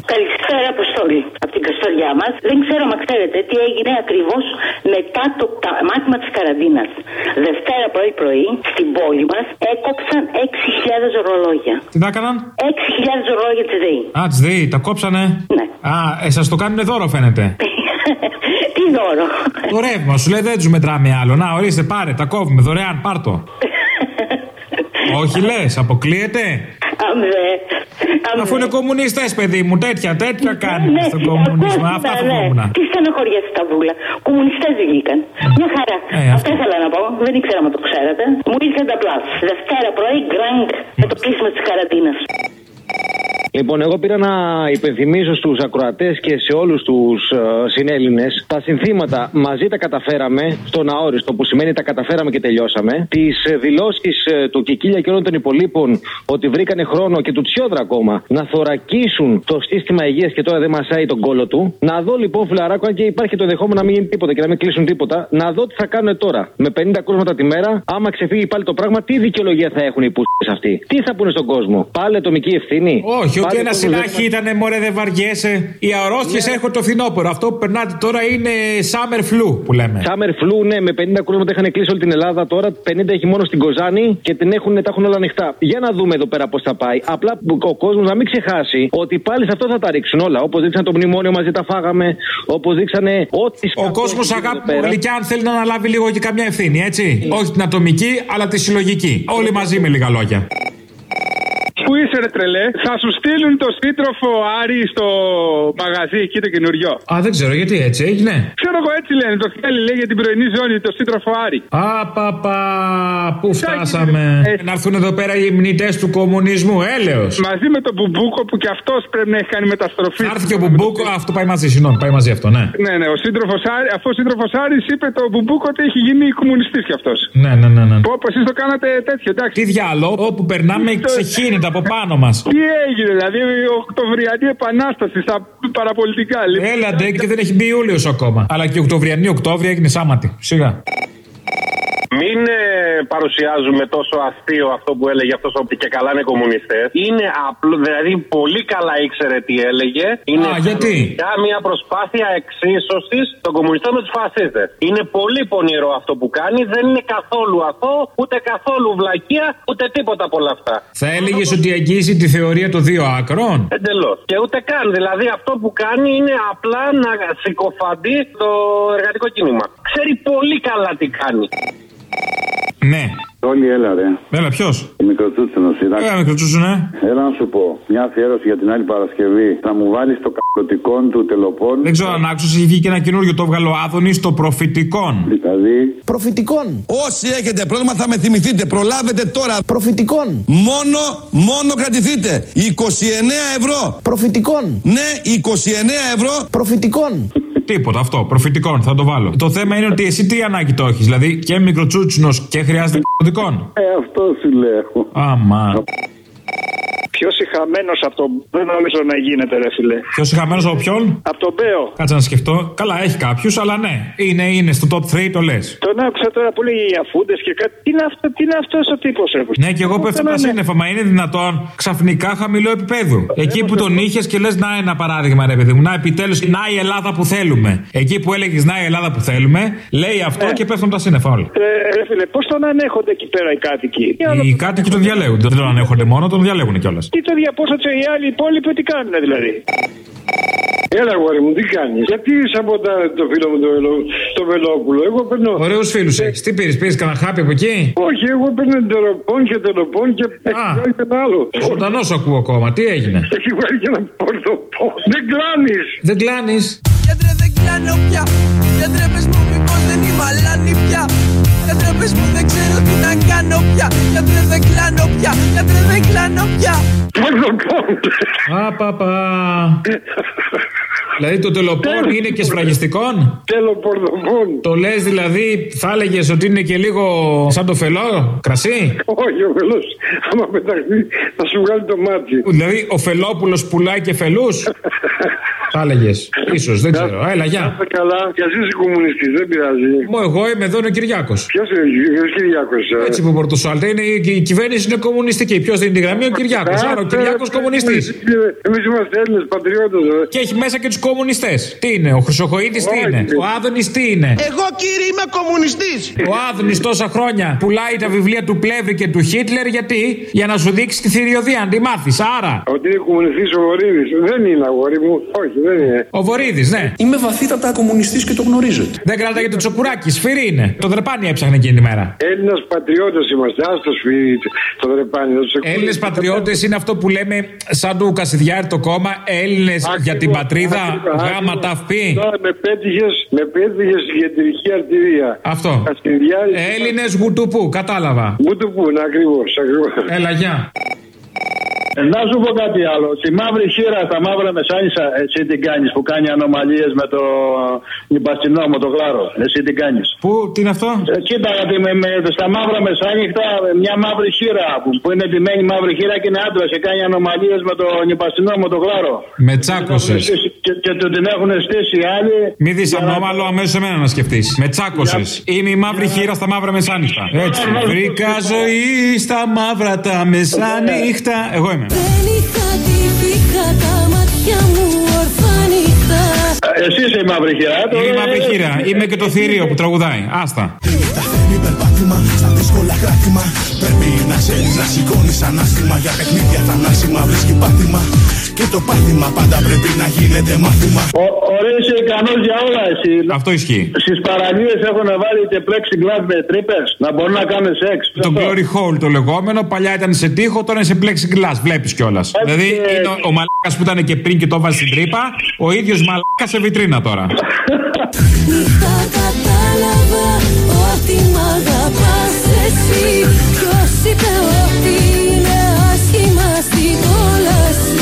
Καλησπέρα, Αποστόλη. Από την Καστοριά μας. Δεν ξέρω αν ξέρετε τι έγινε ακριβώς μετά το μάθημα της καραντίνας. Δευτέρα πρωί, στην πόλη μας, έκοψαν 6.000 ρολόγια. Τι τα έκαναν? 6.000 ρολόγια της ΔΕΗ. Α, της ΔΕΗ, τα κόψανε. Ναι. Α, σας το κάνουν δώρο, φαίνεται. Τι δώρο? Το ρεύμα, σου λέει δεν τους μετράμε άλλο. Να, ορίστε, πάρε, τα κόβουμε δωρεάν, πάρτο. Όχι λες, αποκλείεται. Αφού είναι κομμουνιστές, παιδί μου, τέτοια κάνουν στον κομμουνισμό. Αυτά φοβόμουν. Τι στενοχωριέσαι τα βούλα. Κομμουνιστές βγήκαν. Μια χαρά. Αυτό ήθελα να πω. Δεν ήξερα αν το ξέρατε. Μου ήρθε τα πλάς. Δευτέρα πρωί, γκρανγκ, με το κλείσιμο της καραντίνας. Λοιπόν, εγώ πήρα να υπενθυμίσω στους ακροατές και σε όλους τους συνέλληνες τα συνθήματα μαζί τα καταφέραμε στον αόριστο, που σημαίνει τα καταφέραμε και τελειώσαμε. Τις δηλώσεις του Κικίλια και όλων των υπολείπων ότι βρήκανε χρόνο και του Τσιόδρα ακόμα να θωρακίσουν το σύστημα υγείας και τώρα δεν μασάει τον κόλο του. Να δω λοιπόν, φιλαράκο, αν και υπάρχει το ενδεχόμενο να μην γίνει τίποτα και να μην κλείσουν τίποτα, να δω τι θα κάνουν τώρα. Με 50 κρούσματα τη μέρα, άμα ξεφύγει πάλι το πράγμα, τι δικαιολογία θα έχουν οι πούστες αυτοί. Τι θα πούνε στον κόσμο, πάλι ατομική ευθύνη. Όχι, ότι ένα συνάχη ήτανε, μωρέ, δεν βαριέσαι. Οι αρρώστιες έρχονται το φθινόπωρο. Αυτό που περνάτε τώρα είναι summer flu που λέμε. Summer flu, ναι, με 50 κρούσματα είχαν κλείσει όλη την Ελλάδα. Τώρα 50 έχει μόνο στην Κοζάνη και τα έχουν όλα ανοιχτά. Για να δούμε εδώ πέρα πώς θα πάει. Απλά ο κόσμος να μην ξεχάσει ότι πάλι σε αυτό θα τα ρίξουν όλα. Όπως δείξαν το μνημόνιο μαζί τα φάγαμε. Όπως δείξανε ό,τι. Ο κόσμος, αγάπη μου γλυκιά, αν θέλει να αναλάβει λίγο και καμιά ευθύνη, έτσι. Όχι την ατομική, αλλά τη συλλογική. Όλοι μαζί με λίγα λόγια. Πού είσαι, ρε τρελέ? Θα σου στείλουν το σύντροφο Άρη στο μαγαζί εκεί το καινούριο. Α, δεν ξέρω γιατί έτσι έγινε. Ξέρω εγώ, έτσι λένε. Το θέλει, λέει, για την πρωινή ζώνη, το σύντροφο Άρη. Α, πού φτάσαμε. Να έρθουν εδώ πέρα οι μνητές του κομμουνισμού, έλεος. Μαζί με τον Μπουμπούκο που κι αυτός πρέπει να έχει κάνει μεταστροφή. Θα έρθει και ο Μπουμπούκο, αυτό πάει μαζί, συγγνώμη, πάει μαζί αυτό, ναι. Ναι, ο σύντροφος Άρη, αφού ο σύντροφος Άρης είπε το Μπουμπούκο ότι έχει γίνει κομμουνιστής κι αυτός. Ναι. Πω, εσείς το κάνατε τέτοιο, εντάξει. Τι διάλογο, όπου περνάμε ξεχύνεται από πάνω μας. Τι έγινε, δηλαδή η Οκτωβριανή Επανάσταση στα παραπολιτικά, λοιπόν. Έλαντε, και δεν έχει μπει Ιούλιος ακόμα. Αλλά και η Οκτωβριανή Οκτώβρια έγινε σάματη. Σιγά. Μην παρουσιάζουμε τόσο αστείο αυτό που έλεγε αυτός ότι και καλά είναι κομμουνιστές. Είναι απλό, δηλαδή πολύ καλά ήξερε τι έλεγε. Είναι γιατί? Μια προσπάθεια εξίσωσης των κομμουνιστών με τους φασίστες. Είναι πολύ πονηρό αυτό που κάνει. Δεν είναι καθόλου αθώο, ούτε καθόλου βλακεία, ούτε τίποτα από όλα αυτά. Θα έλεγες ότι αγγίζει τη θεωρία των δύο άκρων? Εντελώς. Και ούτε καν. Δηλαδή αυτό που κάνει είναι απλά να συκοφαντεί το εργατικό κίνημα. Ξέρει πολύ καλά τι κάνει. Ναι. Όλοι έλα, ρε. Έλα, ποιος? Η Μικροτσούτσουνος. Μικροτσούτσουνε. Έλα να σου πω, μια αφιέρωση για την άλλη Παρασκευή. Θα μου βάλεις το κακοτικόν του Τελοπών. Δεν ξέρω αν άκουσες, έχει βγει και ένα καινούργιο, το βγάλω Άδωνη, στο προφητικόν. Δηλαδή. Προφητικόν. Όσοι έχετε πρόβλημα θα με θυμηθείτε. Προλάβετε τώρα. Προφητικόν. Μόνο κρατηθείτε. 29 ευρώ. Προφητικόν. Ναι, 29 ευρώ. Προφητικόν. Τίποτα αυτό, προφητικών, θα το βάλω. Το θέμα είναι ότι εσύ τι ανάγκη το έχεις, δηλαδή και μικροτσούτσινος και χρειάζεται προφητικών. Αυτό σου λέω. Άμα. Πιο συχαμένος από τον. Δεν νομίζω να γίνεται, ρε φίλε. Πιο συχαμένος από ποιον? Από τον Μπέο. Κάτσε να σκεφτώ. Καλά, έχει κάποιους, αλλά ναι. Είναι στο top 3, το λες. Τον άκουσα τώρα που λέει οι αφούντες και κάτι. Τι είναι αυτός ο τύπος, ρε. Ναι, και εγώ πέφτω τα σύννεφα. Μα είναι δυνατόν ξαφνικά χαμηλό επίπεδο. Εκεί που τον είχες και λες, να ένα παράδειγμα, ρε παιδί μου. Να επιτέλους, να η Ελλάδα που θέλουμε. Εκεί που έλεγες, να η Ελλάδα που θέλουμε, λέει αυτό και πέφτουν τα σύννεφα όλοι. Ρε φίλε, πώς τον ανέχονται εκεί πέρα οι κάτοικοι? Οι κάτοικοι τον διαλέγουν. Δεν τον ανέχονται μόνο, τον διαλέγουν κιόλας. Τι το διαπόσατε οι άλλοι υπόλοιποι, τι κάνουν δηλαδή? Έλα, γόρι μου, τι κάνεις? Γιατί σαμποτάρετε το φίλο μου το Βελόπουλο? Εγώ παίρνω. Ωραίους φίλους έχεις. Τι πήρες κανένα χάπι από εκεί? Όχι, εγώ παίρνω τελοπών και έχει και ένα άλλο. Ζωντανός ακούω ακόμα. Τι έγινε? Έχει βάλει και ένα πορτοπόν. Δεν κλάνεις. Δεν κλάνεις. Γιατρέ, δεν κλάνω πια. Γιατρέ, πες μου μήπως δεν είμαι αλάνη πια. Γιατρέ, πες μου δεν ξέρω τι να κάνω πια. Γιατρέ, δεν κλάνω πια. Γιατρέ, δεν κλάνω πια. Πορτοπόν. Απαπα. Δηλαδή το τελοπών είναι και σφραγιστικών. Τελοπορδοφών. Το λες δηλαδή, θα έλεγες ότι είναι και λίγο σαν το φελό, κρασί. Όχι, ο φελός, άμα πεταχθεί, θα σου βγάλει το μάτι. Δηλαδή ο Φελόπουλος πουλάει και φελούς. Θα έλεγες. Ίσως, δεν ξέρω. Έλα, γεια. Καλά, κι ας είσαι κομμουνιστής, δεν πειράζει. Εγώ είμαι εδώ, είναι ο Κυριάκος. Ποιος είναι ο Κυριάκος? Έτσι που Πορτοσάλτε είναι, η κυβέρνηση είναι κομμουνιστική. Ποιος δίνει τη γραμμή? Ο Κυριάκος. Άρα ο Κυριάκος κομμουνιστής. Εμείς είμαστε Έλληνες πατριώτες. Και έχει μέσα και τους κομμουνιστές. Τι είναι, ο Χρυσοχοΐδης τι είναι, ο Άδωνης τι είναι. Εγώ κύριε είμαι κομμουνιστής. Ο Άδωνης τόσα χρόνια πουλάει τα βιβλία του Πλεύρη και του Χίτλερ γιατί? Για να σου δείξει τη θηριωδία, αν τη μάθεις. Άρα. Ότι είναι κομμουνιστής ο Βορύδης. Δεν είναι αγόρι μου. Όχι, δεν είναι. Ο Βορύδης, ναι. Είμαι βαθύτατα κομμουνιστής και το γνωρίζετε. Δεν κράταγε το Τσοκουράκι, σφυρί είναι. Το Δρεπάνι έψαχνε εκείνη τη μέρα. Έλληνας πατριώτες είμαστε. Άστο σφυρί, το Δρεπάνι. Έλληνες πατριώτες είναι αυτό που λέμε σαν του Κασιδιάρη το κόμμα. Έλληνες για την πατρίδα. Γάμα ταυπή. Με πέτυχες στην κεντρική αρτηρία. Αυτό. Έλληνες γουτουπού, κατάλαβα. Γουτουπού, ακριβώς. Έλα, γεια. Να σου πω κάτι άλλο. Τη μαύρη χείρα, τα μαύρα μεσάνυχτα, εσύ την κάνεις που κάνει ανομαλίες με το νιπαστινό, με το γλάρο. Εσύ την κάνεις. Πού, τι είναι αυτό? Κοίτα, γιατί στα μαύρα μεσάνυχτα μια μαύρη χείρα που είναι ντυμένη μαύρη χείρα και είναι άντρα και κάνει ανομαλίες με το νιπαστινό, με το γλάρο. Με τσάκωσες. Και την έχουν στήσει οι άλλοι. Μη δεις ανώμαλο, αμέσως εμένα να σκεφτείς. Με τσάκωσες. Είμαι η μαύρη χείρα στα μαύρα μεσάνυχτα. Έτσι. Βρήκα ζωή στα μαύρα τα μεσάνυχτα. Εγώ είμαι. Δεν είχα τύχηκα τα μάτια μου ορθά νύχτα. Εσύ είσαι η μαύρη χειρά. Είμαι η μαύρη χειρά. Είμαι και το θηρίο που τραγουδάει. Άστα. Στα δύσκολα κράτημα πρέπει να ξέρεις να σηκώνεις ανάστημα. Για παιχνίδια θανάσιμα βρίσκει πάτημα. Και το πάτημα πάντα πρέπει να γίνεται μάθημα. Ωραία, είσαι ικανός για όλα εσύ. Αυτό ισχύει. Στις παραλίες έχουν βάλει και plexiglass με τρύπες να μπορούν να κάνουν σεξ. Το glory hole το λεγόμενο, παλιά ήταν σε τοίχο, τώρα είναι σε plexiglass. Βλέπεις κιόλας. Δηλαδή είναι ο μαλάκας που ήταν και πριν και το βάζει στην τρύπα, ο ίδιος μαλάκας σε βιτρίνα τώρα. Νύχτα κατάλαβα ότι μ' αγαπάς εσύ. Ποιος είπε ότι είναι άσχημα στην κόλαση.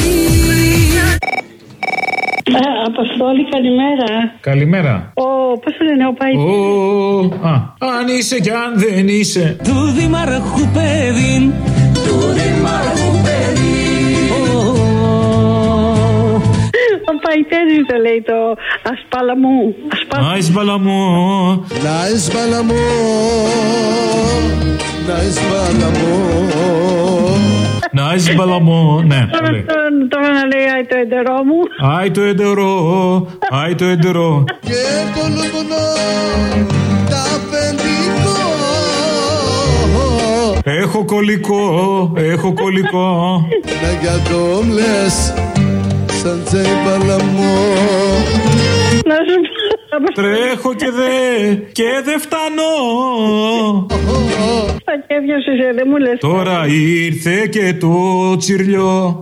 Αποστόλη, καλημέρα. Καλημέρα. Πώς το λένε, ο Παϊτέρης. Αν είσαι κι αν δεν είσαι. Του Δημάρχου παιδί. Του Δημάρχου παιδί. Ο Παϊτέρης το λέει το ασπάλαμου. Ασπάλαμου. Ασπάλαμου. Νάις μπαλαμό, ναι. Τώρα να λέει άι το εντερό μου. Άι το εντερό, άι το εντερό. Και το λουμνό, τα αφεντικό. Έχω κολλικό, έχω κολλικό. Να για το μλες, σαν τσέι μπαλαμό. Να σου πω. Τρέχω και δε φτάνω. Στα κέφια σου είσαι, δεν μου λες. Τώρα ήρθε και το τσιρλιό.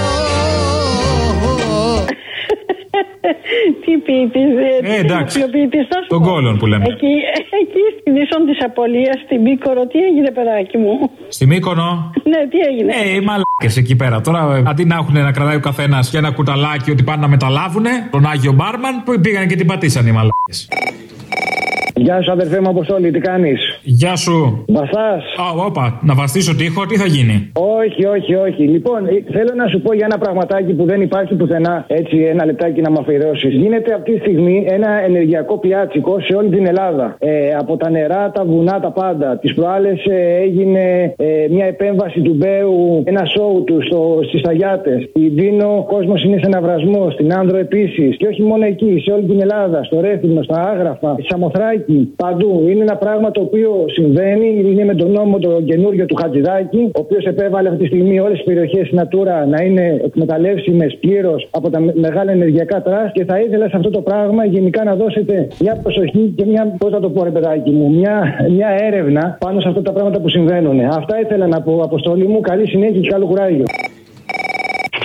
Τι ποιητής, εντάξει, τον κόλον που λέμε. Εκεί στη Δίσον της Απολίας, στην Μύκονο, τι έγινε παιδάκι μου? Στη Μύκονο? Ναι, τι έγινε? Οι μαλάκες εκεί πέρα. Τώρα αντί να έχουν να κρατάει ο καθένας και ένα κουταλάκι ότι πάνε να μεταλάβουνε τον Άγιο Μπάρμαν, που πήγαν και την πατήσαν οι μαλάκες. Γεια σου, αδερφέ μου, Αποστόλη, τι κάνεις? Γεια σου. Βαστάς? Όπα, να βαστήσω τείχο, τι θα γίνει? Όχι. Λοιπόν, θέλω να σου πω για ένα πραγματάκι που δεν υπάρχει πουθενά. Έτσι, ένα λεπτάκι να μου αφιερώσεις. Γίνεται αυτή τη στιγμή ένα ενεργειακό πιάτσικο σε όλη την Ελλάδα. Από τα νερά, τα βουνά, τα πάντα. Τις προάλλες έγινε μια επέμβαση του Μπέου, ένα σόου του στις Αγιάτες. Στην Δίνο ο κόσμος είναι σε αναβρασμό. Στην Άνδρο επίσης. Και όχι μόνο εκεί, σε όλη την Ελλάδα. Στο Ρέθυμνο, στα Άγραφα, στη Σαμοθράκη. Παντού. Είναι ένα πράγμα το οποίο συμβαίνει. Είναι με τον νόμο το καινούριο του Χατζηδάκη, ο οποίος επέβαλε αυτή τη στιγμή όλες τις περιοχές Natura να είναι εκμεταλλεύσιμες πλήρως από τα μεγάλα ενεργειακά τρας. Και θα ήθελα σε αυτό το πράγμα γενικά να δώσετε μια προσοχή και μια, πώς θα το πω, ρε παιδάκι μου, μια έρευνα πάνω σε αυτά τα πράγματα που συμβαίνουν. Αυτά ήθελα να πω, Αποστόλη μου. Καλή συνέχεια και καλό κουράγιο.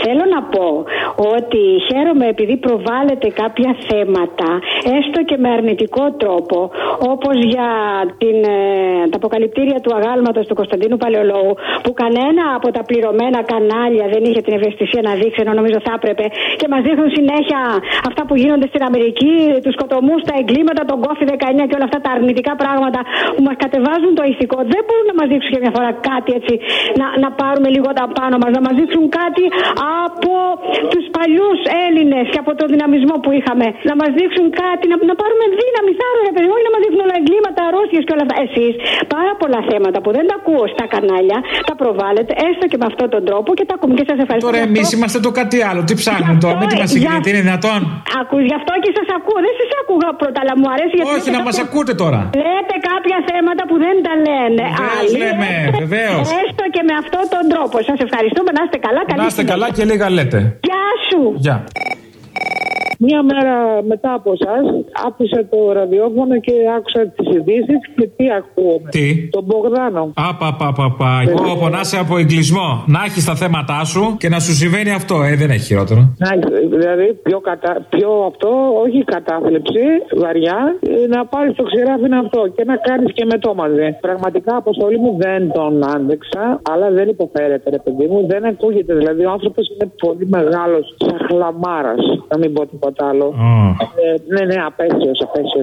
Θέλω να πω ότι χαίρομαι επειδή προβάλλετε κάποια θέματα, έστω και με αρνητικό τρόπο, όπως για τα αποκαλυπτήρια του αγάλματος του Κωνσταντίνου Παλαιολόγου, που κανένα από τα πληρωμένα κανάλια δεν είχε την ευαισθησία να δείξει, ενώ νομίζω θα έπρεπε, και μας δείχνουν συνέχεια αυτά που γίνονται στην Αμερική, τους σκοτωμούς, τα εγκλήματα, τον COVID-19 και όλα αυτά τα αρνητικά πράγματα που μας κατεβάζουν το ηθικό. Δεν μπορούν να μας δείξουν και μια φορά κάτι έτσι, να πάρουμε λίγο τα πάνω μας, να μας δείξουν κάτι από τους παλιούς Έλληνες και από τον δυναμισμό που είχαμε. Να μας δείξουν κάτι, να πάρουμε δύναμη, θάρρος, ρε παιδί, όχι να μας δείχνουν όλα εγκλήματα, αρρώστιες και όλα αυτά. Εσείς πάρα πολλά θέματα που δεν τα ακούω στα κανάλια, τα προβάλλετε έστω και με αυτόν τον τρόπο και τα ακούμε και σας ευχαριστώ. Τώρα εμείς είμαστε το κάτι άλλο. Τι ψάχνουμε τώρα, με τι μας συγκρίνετε, είναι δυνατόν? Γι' αυτό και σας ακούω. Δεν σας άκουγα πρώτα, αλλά μου αρέσει γιατί. Όχι, να μας ακούτε τώρα. Λέτε κάποια θέματα που δεν τα λένε. Βεβαίως λέμε, βεβαίως. Έστω και με αυτόν τον τρόπο. Σας ευχαριστούμε, να είστε καλά. Να είστε καλά και λίγα λέτε. Γεια σου. Γεια. Μία μέρα μετά από εσάς άκουσα το ραδιόφωνο και άκουσα τις ειδήσεις και τι ακούω? Τι? Τον Μπογδάνο. Εγώ πονάσαι από εγκλισμό. Να έχεις τα θέματά σου και να σου συμβαίνει αυτό. Δεν έχει χειρότερο. Δηλαδή πιο αυτό, όχι κατάθλιψη, βαριά, να πάρεις το ξηράφι αυτό και να κάνεις και με το μαζί. Πραγματικά, Αποστολή μου, δεν τον άντεξα, αλλά δεν υποφέρεται, ρε παιδί μου. Δεν ακούγεται. Δηλαδή ο άνθρωπος είναι πολύ μεγάλος, σαν χλαμάρας. Να μην πω τίποτα άλλο. Ναι, απέσιος.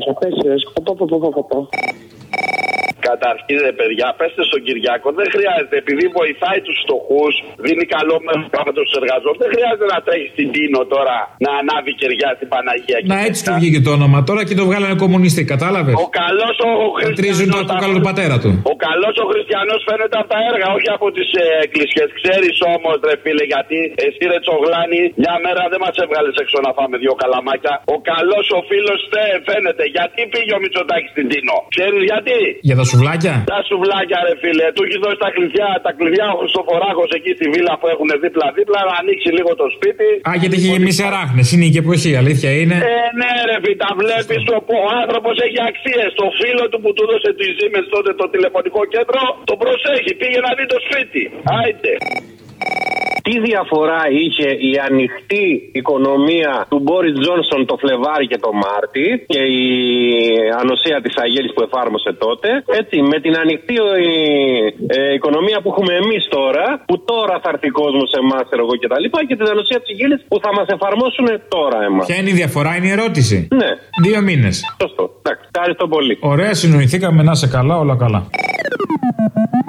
Καταρχήν, παιδιά, πέστε στον Κυριάκο, δεν χρειάζεται, επειδή βοηθάει τους φτωχούς, δίνει καλό με τους εργαζόμενους, δεν χρειάζεται να τρέχει στην Τίνο τώρα να ανάβει κεριά στην Παναγία. Να, έτσι του βγήκε το όνομα τώρα και το βγάλανε κομμουνιστή, κατάλαβες? Ο καλός ο χριστιανός. Το καλό του πατέρα του. Ο καλός ο χριστιανός φαίνεται από τα έργα, όχι από τις εκκλησίες. Ξέρεις όμως, ρε φίλε, γιατί εσύ, ρε Τσογλάνη, μια μέρα δεν μας έβγαλες έξω να φάμε δύο καλαμάκια. Ο καλός ο φίλος φαίνεται. Γιατί πήγε ο Μητσοτάκης στην Τίνο? Ξέρεις γιατί? Για τα σουβλάκια. Τα σουβλάκια, ρε φίλε. Του έχει δώσει τα κλειδιά ο Χριστοφοράκος εκεί στη βίλα που έχουν δίπλα-δίπλα, να ανοίξει λίγο το σπίτι. Γιατί έχει γεμίσει αράχνες. Είναι και εποχή, αλήθεια είναι. Ναι, ρε φίλε, τα βλέπεις. Ο άνθρωπος έχει αξίες. Το φίλο του που του έδωσε τις ζήμες τότε το τηλεφωνικό κέντρο, το προσέχει. Πήγε να δει το σπίτι. Άιτε. Τι διαφορά είχε η ανοιχτή οικονομία του Μπόρις Τζόνσον το Φλεβάρι και το Μάρτι και η ανοσία της Αγέλης που εφάρμοσε τότε, έτσι, με την ανοιχτή οικονομία που έχουμε εμείς τώρα, που τώρα θα έρθει κόσμο σε εμάς, εγώ και τα λοιπά, και την ανοσία της Αγέλης που θα μας εφαρμόσουν τώρα εμάς. Ποια είναι η διαφορά, είναι η ερώτηση? Ναι. 2 μήνες. Σωστό. Εντάξει, ευχαριστώ πολύ. Ωραία, συνοηθήκαμε, να είσαι καλά, όλα καλά.